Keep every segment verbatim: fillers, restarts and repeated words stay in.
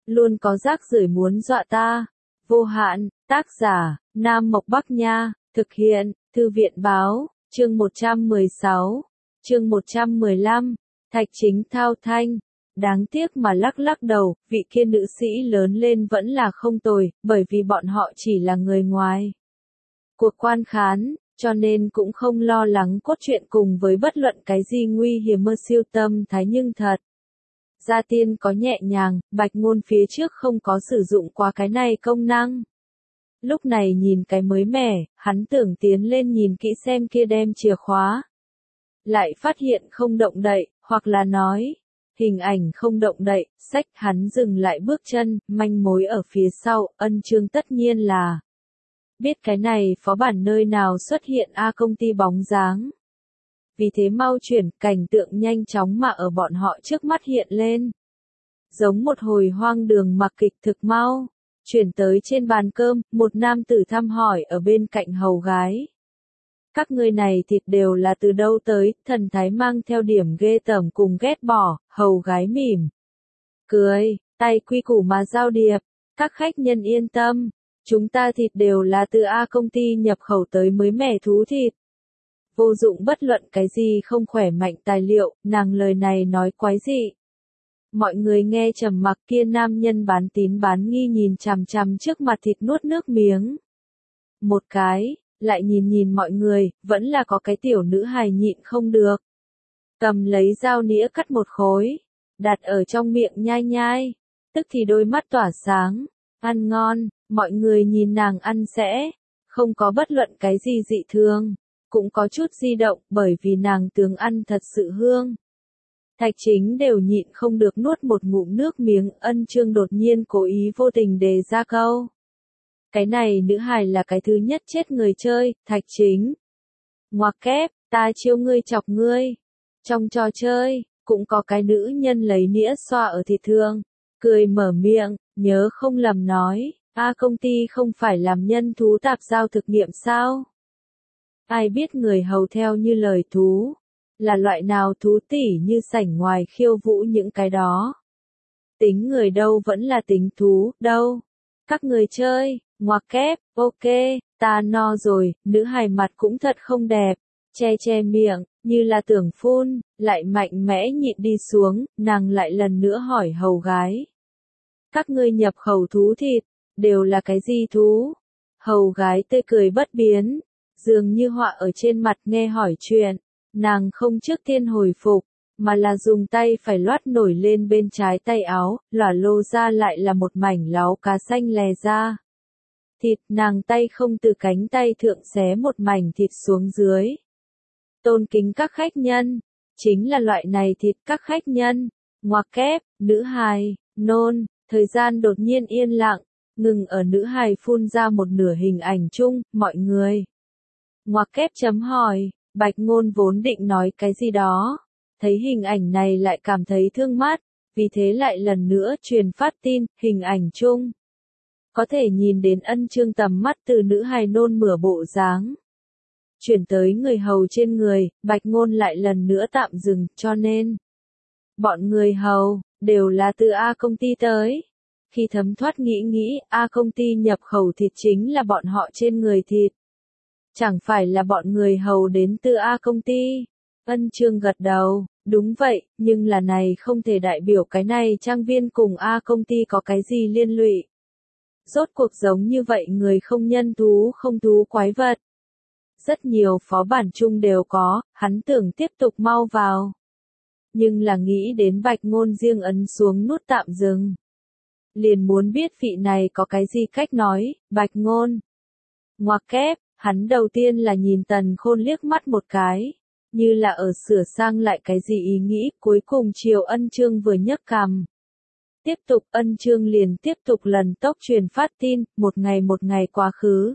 luôn có rác rưởi muốn dọa ta. Vô hạn, tác giả, Nam Mộc Bắc Nha, thực hiện, Thư viện Báo, chương một trăm mười sáu, chương một trăm mười lăm, Thạch Chính Thao Thanh. Đáng tiếc mà lắc lắc đầu, vị kia nữ sĩ lớn lên vẫn là không tồi, bởi vì bọn họ chỉ là người ngoài cuộc quan khán, cho nên cũng không lo lắng cốt truyện cùng với bất luận cái gì nguy hiểm mơ siêu tâm thái nhưng thật. Gia tiên có nhẹ nhàng, Bạch Ngôn phía trước không có sử dụng qua cái này công năng. Lúc này nhìn cái mới mẻ, hắn tưởng tiến lên nhìn kỹ xem kia đem chìa khóa. Lại phát hiện không động đậy, hoặc là nói, hình ảnh không động đậy, sách hắn dừng lại bước chân, manh mối ở phía sau, ân chương tất nhiên là. Biết cái này phó bản nơi nào xuất hiện A công ty bóng dáng. Vì thế mau chuyển, cảnh tượng nhanh chóng mà ở bọn họ trước mắt hiện lên. Giống một hồi hoang đường mặc kịch thực mau. Chuyển tới trên bàn cơm, một nam tử thăm hỏi ở bên cạnh hầu gái. Các người này thịt đều là từ đâu tới, thần thái mang theo điểm ghê tởm cùng ghét bỏ, hầu gái mỉm. Cười, tay quy củ mà giao điệp, các khách nhân yên tâm, chúng ta thịt đều là từ A công ty nhập khẩu tới mới mẻ thú thịt. Vô dụng bất luận cái gì không khỏe mạnh tài liệu, nàng lời này nói quái dị. Mọi người nghe trầm mặc kia nam nhân bán tín bán nghi nhìn chằm chằm trước mặt thịt nuốt nước miếng. Một cái, lại nhìn nhìn mọi người, vẫn là có cái tiểu nữ hài nhịn không được. Cầm lấy dao nĩa cắt một khối, đặt ở trong miệng nhai nhai, tức thì đôi mắt tỏa sáng, ăn ngon, mọi người nhìn nàng ăn sẽ, không có bất luận cái gì dị thường, cũng có chút di động bởi vì nàng tướng ăn thật sự hương. Thạch Chính đều nhịn không được nuốt một ngụm nước miếng, ân chương đột nhiên cố ý vô tình đề ra câu. Cái này nữ hài là cái thứ nhất chết người chơi, Thạch Chính. Ngoặc kép, ta chiêu ngươi chọc ngươi. Trong trò chơi, cũng có cái nữ nhân lấy nĩa xoa ở thịt thương, cười mở miệng, nhớ không lầm nói, A công ty không phải làm nhân thú tạp giao thực nghiệm sao? Ai biết người hầu theo như lời thú. Là loại nào thú tỉ như sảnh ngoài khiêu vũ những cái đó. Tính người đâu vẫn là tính thú, đâu. Các người chơi, ngoặc kép, ok, ta no rồi, nữ hài mặt cũng thật không đẹp. Che che miệng, như là tưởng phun, lại mạnh mẽ nhịn đi xuống, nàng lại lần nữa hỏi hầu gái. Các ngươi nhập khẩu thú thịt, đều là cái gì thú? Hầu gái tươi cười bất biến, dường như họa ở trên mặt nghe hỏi chuyện. Nàng không trước tiên hồi phục, mà là dùng tay phải loát nổi lên bên trái tay áo, lỏa lô ra lại là một mảnh láo cá xanh lè ra. Thịt, nàng tay không từ cánh tay thượng xé một mảnh thịt xuống dưới. Tôn kính các khách nhân, chính là loại này thịt các khách nhân, ngoặc kép, nữ hài, nôn, thời gian đột nhiên yên lặng, ngừng ở nữ hài phun ra một nửa hình ảnh chung, mọi người. Ngoặc kép chấm hỏi. Bạch Ngôn vốn định nói cái gì đó, thấy hình ảnh này lại cảm thấy thương mắt, vì thế lại lần nữa truyền phát tin, hình ảnh chung. Có thể nhìn đến ân chương tầm mắt từ nữ hài nôn mửa bộ dáng. Chuyển tới người hầu trên người, Bạch Ngôn lại lần nữa tạm dừng, cho nên. Bọn người hầu, đều là từ A công ty tới. Khi thấm thoát nghĩ nghĩ, A công ty nhập khẩu thịt chính là bọn họ trên người thịt. Chẳng phải là bọn người hầu đến từ A công ty. Ân chương gật đầu, đúng vậy, nhưng là này không thể đại biểu cái này trang viên cùng A công ty có cái gì liên lụy. Rốt cuộc giống như vậy người không nhân thú không thú quái vật. Rất nhiều phó bản chung đều có, hắn tưởng tiếp tục mau vào. Nhưng là nghĩ đến Bạch Ngôn riêng ấn xuống nút tạm dừng. Liền muốn biết vị này có cái gì cách nói, Bạch Ngôn. Ngoặc kép. Hắn đầu tiên là nhìn Tần Khôn liếc mắt một cái, như là ở sửa sang lại cái gì ý nghĩ, cuối cùng chiều ân chương vừa nhấc cằm. Tiếp tục ân chương liền tiếp tục lần tốc truyền phát tin, một ngày một ngày quá khứ.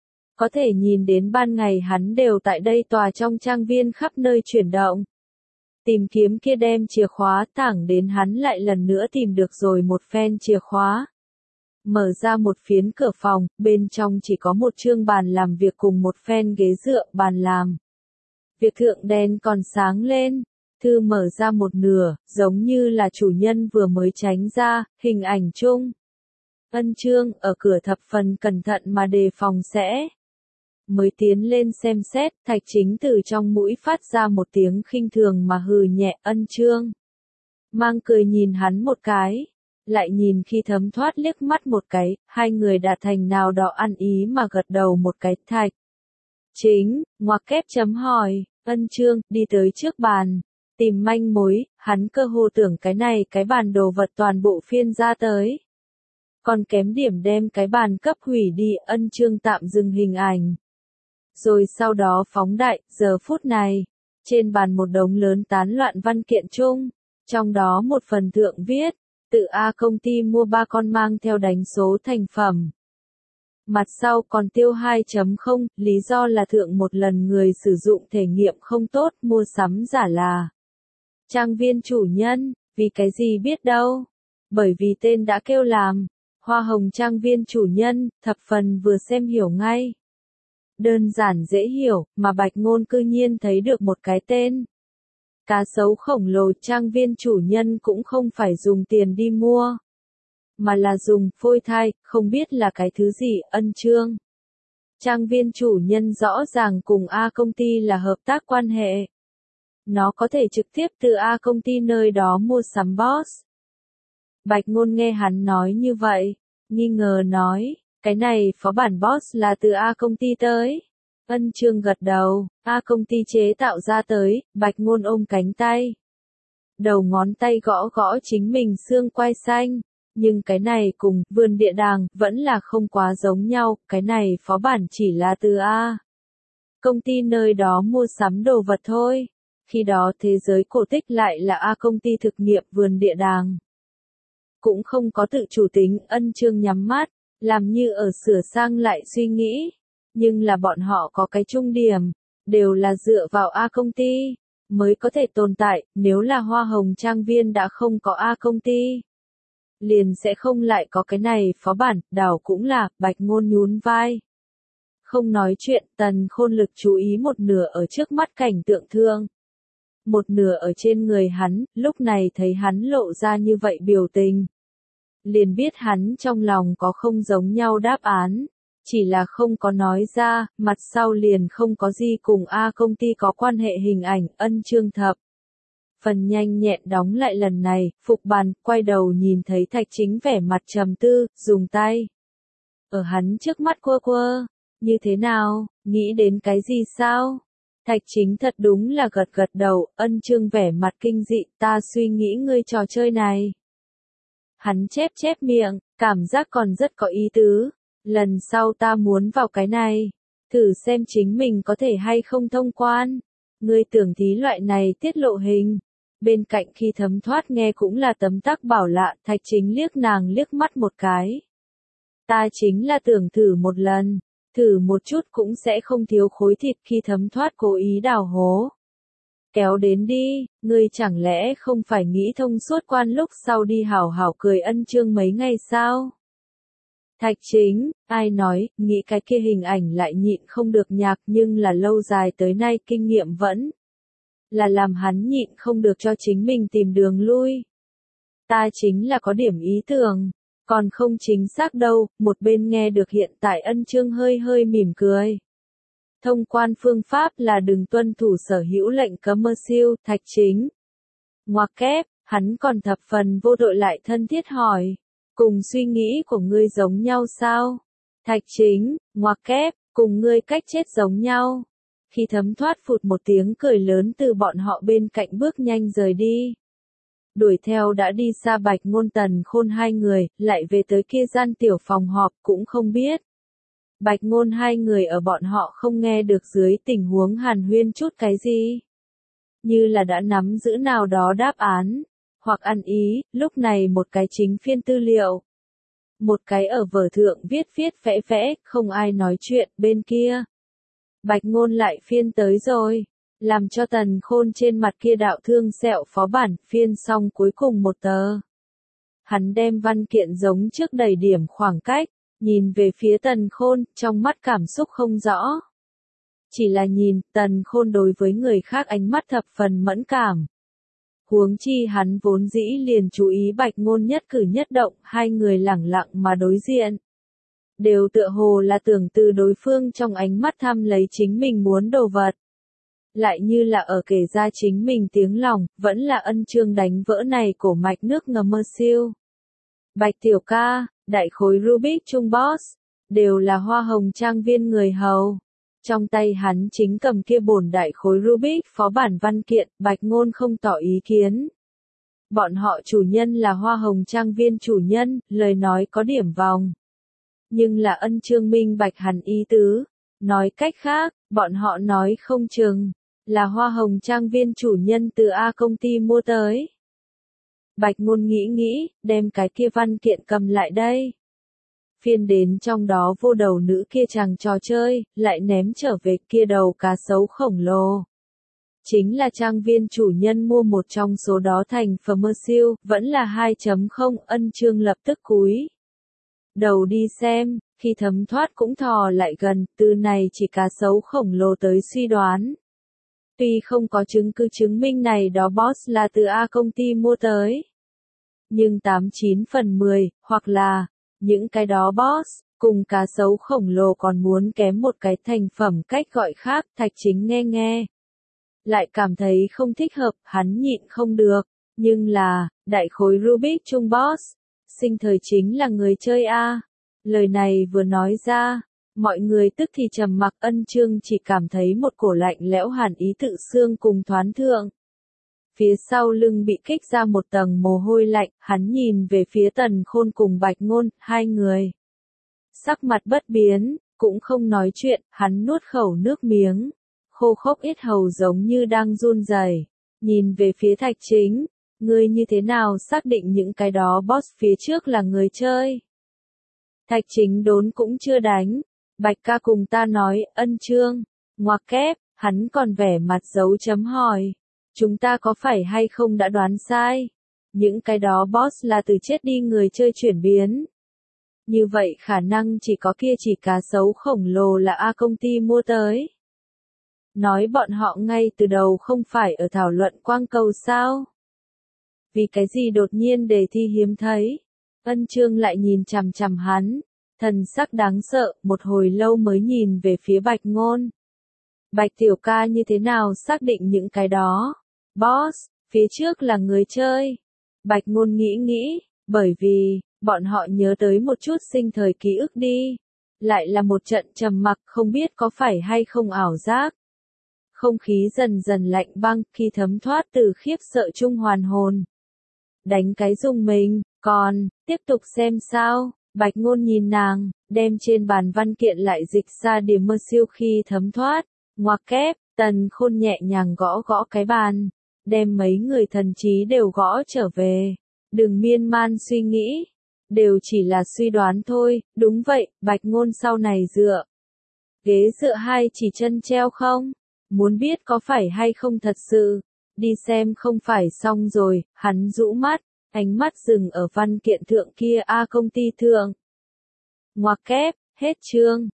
Có thể nhìn đến ban ngày hắn đều tại đây tòa trong trang viên khắp nơi chuyển động. Tìm kiếm kia đem chìa khóa thẳng đến hắn lại lần nữa tìm được rồi một phen chìa khóa. Mở ra một phiến cửa phòng, bên trong chỉ có một chương bàn làm việc cùng một phen ghế dựa bàn làm. Việc thượng đèn còn sáng lên, Thư mở ra một nửa, giống như là chủ nhân vừa mới tránh ra, hình ảnh chung. Ân Chương ở cửa thập phần cẩn thận mà đề phòng sẽ. Mới tiến lên xem xét, Thạch Chính từ trong mũi phát ra một tiếng khinh thường mà hừ nhẹ. Ân Chương mang cười nhìn hắn một cái, lại nhìn Khi Thấm Thoát liếc mắt một cái, hai người đạt thành nào đó ăn ý mà gật đầu một cái. Thạch Chính, ngoặc kép chấm hỏi, Ân Chương, đi tới trước bàn, tìm manh mối, hắn cơ hồ tưởng cái này cái bàn đồ vật toàn bộ phiên ra tới. Còn kém điểm đem cái bàn cấp hủy đi. Ân Chương tạm dừng hình ảnh. Rồi sau đó phóng đại, giờ phút này, trên bàn một đống lớn tán loạn văn kiện chung, trong đó một phần thượng viết, tự A công ty mua ba con mang theo đánh số thành phẩm. Mặt sau còn tiêu hai chấm không, lý do là thượng một lần người sử dụng thể nghiệm không tốt, mua sắm giả là trang viên chủ nhân, vì cái gì biết đâu. Bởi vì tên đã kêu làm, hoa hồng trang viên chủ nhân, thập phần vừa xem hiểu ngay. Đơn giản dễ hiểu, mà Bạch Ngôn cư nhiên thấy được một cái tên. Cá sấu khổng lồ. Trang viên chủ nhân cũng không phải dùng tiền đi mua, mà là dùng phôi thai, không biết là cái thứ gì. Ân Chương, trang viên chủ nhân rõ ràng cùng A công ty là hợp tác quan hệ. Nó có thể trực tiếp từ A công ty nơi đó mua sắm boss. Bạch Ngôn nghe hắn nói như vậy, nghi ngờ nói, cái này phó bản boss là từ A công ty tới. Ân Chương gật đầu, A công ty chế tạo ra tới. Bạch Ngôn ôm cánh tay, đầu ngón tay gõ gõ chính mình xương quai xanh. Nhưng cái này cùng vườn địa đàng vẫn là không quá giống nhau, cái này phó bản chỉ là từ A công ty nơi đó mua sắm đồ vật thôi. Khi đó thế giới cổ tích lại là A công ty thực nghiệm vườn địa đàng. Cũng không có tự chủ tính. Ân Chương nhắm mắt, làm như ở sửa sang lại suy nghĩ. Nhưng là bọn họ có cái chung điểm, đều là dựa vào A công ty mới có thể tồn tại. Nếu là hoa hồng trang viên đã không có A công ty, liền sẽ không lại có cái này phó bản. Đảo cũng là. Bạch Ngôn nhún vai, không nói chuyện. Tần Khôn lực chú ý một nửa ở trước mắt cảnh tượng thương, một nửa ở trên người hắn. Lúc này thấy hắn lộ ra như vậy biểu tình, liền biết hắn trong lòng có không giống nhau đáp án, chỉ là không có nói ra. Mặt sau liền không có gì cùng A công ty có quan hệ hình ảnh. Ân Chương thập phần nhanh nhẹn đóng lại lần này, phục bàn, quay đầu nhìn thấy Thạch Chính vẻ mặt trầm tư, dùng tay ở hắn trước mắt quơ quơ. Như thế nào, nghĩ đến cái gì sao? Thạch Chính thật đúng là gật gật đầu. Ân Chương vẻ mặt kinh dị, ta suy nghĩ ngươi trò chơi này. Hắn chép chép miệng, cảm giác còn rất có ý tứ. Lần sau ta muốn vào cái này, thử xem chính mình có thể hay không thông quan. Ngươi tưởng thí loại này tiết lộ hình. Bên cạnh Khi Thấm Thoát nghe cũng là tấm tắc bảo lạ. Thạch Chính liếc nàng liếc mắt một cái. Ta chính là tưởng thử một lần, thử một chút cũng sẽ không thiếu khối thịt. Khi Thấm Thoát cố ý đào hố. Kéo đến đi, ngươi chẳng lẽ không phải nghĩ thông suốt quan lúc sau đi hảo hảo cười Ân Chương mấy ngày sao? Thạch Chính, ai nói, nghĩ cái kia hình ảnh lại nhịn không được nhạc. Nhưng là lâu dài tới nay kinh nghiệm vẫn là làm hắn nhịn không được cho chính mình tìm đường lui. Ta chính là có điểm ý tưởng, còn không chính xác đâu. Một bên nghe được hiện tại Ân Chương hơi hơi mỉm cười. Thông quan phương pháp là đừng tuân thủ sở hữu lệnh cấm mơ siêu. Thạch Chính ngoặc kép, hắn còn thập phần vô đội lại thân thiết hỏi, cùng suy nghĩ của ngươi giống nhau sao? Thạch Chính ngoặc kép, cùng ngươi cách chết giống nhau. Khi Thấm Thoát phụt một tiếng cười lớn từ bọn họ bên cạnh bước nhanh rời đi. Đuổi theo đã đi xa Bạch Ngôn Tần Khôn hai người, lại về tới kia gian tiểu phòng họp. Cũng không biết Bạch Ngôn hai người ở bọn họ không nghe được dưới tình huống hàn huyên chút cái gì. Như là đã nắm giữ nào đó đáp án, hoặc ăn ý. Lúc này một cái chính phiên tư liệu, một cái ở vở thượng viết viết vẽ vẽ, không ai nói chuyện. Bên kia Bạch Ngôn lại phiên tới rồi, làm cho Tần Khôn trên mặt kia đạo thương sẹo. Phó bản phiên xong cuối cùng một tờ, hắn đem văn kiện giống trước đẩy điểm khoảng cách, nhìn về phía Tần Khôn, trong mắt cảm xúc không rõ. Chỉ là nhìn, Tần Khôn đối với người khác ánh mắt thập phần mẫn cảm. Huống chi hắn vốn dĩ liền chú ý Bạch Ngôn nhất cử nhất động, hai người lẳng lặng mà đối diện. Đều tựa hồ là tưởng từ đối phương trong ánh mắt thăm lấy chính mình muốn đồ vật. Lại như là ở kể ra chính mình tiếng lòng, vẫn là Ân Chương đánh vỡ này cổ mạch nước ngầm mơ siêu. Bạch tiểu ca, đại khối Rubik Trung Boss, đều là Hoa Hồng trang viên người hầu. Trong tay hắn chính cầm kia bổn đại khối Rubik phó bản văn kiện, Bạch Ngôn không tỏ ý kiến. Bọn họ chủ nhân là Hoa Hồng trang viên chủ nhân, lời nói có điểm vòng. Nhưng là Ân Chương minh bạch hẳn ý tứ. Nói cách khác, bọn họ nói không chừng, là Hoa Hồng trang viên chủ nhân từ A công ty mua tới. Bạch Ngôn nghĩ nghĩ, đem cái kia văn kiện cầm lại đây. Phiên đến trong đó vô đầu nữ kia chàng trò chơi, lại ném trở về kia đầu cá sấu khổng lồ. Chính là trang viên chủ nhân mua một trong số đó thành phẩm mơ siêu, vẫn là hai chấm không, Ân Chương lập tức cúi đầu đi xem, khi thấm thoát cũng thò lại gần, từ này chỉ cá sấu khổng lồ tới suy đoán. Tuy không có chứng cứ chứng minh này đó boss là từ A công ty mua tới. Nhưng tám chín phần mười, hoặc là, những cái đó boss, cùng cá sấu khổng lồ còn muốn kém một cái thành phẩm cách gọi khác, Thạch Chính nghe nghe. Lại cảm thấy không thích hợp, hắn nhịn không được, nhưng là, đại khối Rubik Trung Boss, sinh thời chính là người chơi A. Lời này vừa nói ra, mọi người tức thì trầm mặc. Ân Chương chỉ cảm thấy một cổ lạnh lẽo hàn ý tự xương cùng thoán thượng. Phía sau lưng bị kích ra một tầng mồ hôi lạnh, hắn nhìn về phía Tần Khôn cùng Bạch Ngôn, hai người. Sắc mặt bất biến, cũng không nói chuyện, hắn nuốt khẩu nước miếng. Khô khốc yết hầu giống như đang run rẩy. Nhìn về phía Thạch Chính, ngươi như thế nào xác định những cái đó boss phía trước là người chơi? Thạch Chính đốn cũng chưa đánh. Bạch ca cùng ta nói, Ân Chương, ngoặc kép, hắn còn vẻ mặt dấu chấm hỏi. Chúng ta có phải hay không đã đoán sai? Những cái đó boss là từ chết đi người chơi chuyển biến. Như vậy khả năng chỉ có kia chỉ cá sấu khổng lồ là A công ty mua tới. Nói bọn họ ngay từ đầu không phải ở thảo luận quang cầu sao? Vì cái gì đột nhiên đề thi hiếm thấy? Ân Chương lại nhìn chằm chằm hắn, thần sắc đáng sợ, một hồi lâu mới nhìn về phía Bạch Ngôn. Bạch tiểu ca như thế nào xác định những cái đó? Boss, phía trước là người chơi. Bạch Ngôn nghĩ nghĩ, bởi vì, bọn họ nhớ tới một chút sinh thời ký ức đi. Lại là một trận trầm mặc, không biết có phải hay không ảo giác. Không khí dần dần lạnh băng, khi thấm thoát từ khiếp sợ chung hoàn hồn. Đánh cái rùng mình, còn, tiếp tục xem sao? Bạch Ngôn nhìn nàng, đem trên bàn văn kiện lại dịch ra điểm mơ siêu khi thấm thoát. Ngoặc kép, Tần Khôn nhẹ nhàng gõ gõ cái bàn, đem mấy người thần trí đều gõ trở về. Đừng miên man suy nghĩ, đều chỉ là suy đoán thôi. Đúng vậy, Bạch Ngôn sau này dựa ghế dựa hai chỉ chân treo không? Muốn biết có phải hay không thật sự, đi xem không phải xong rồi. Hắn rũ mắt, ánh mắt dừng ở văn kiện thượng kia A công ty thượng. Ngoặc kép, hết chương.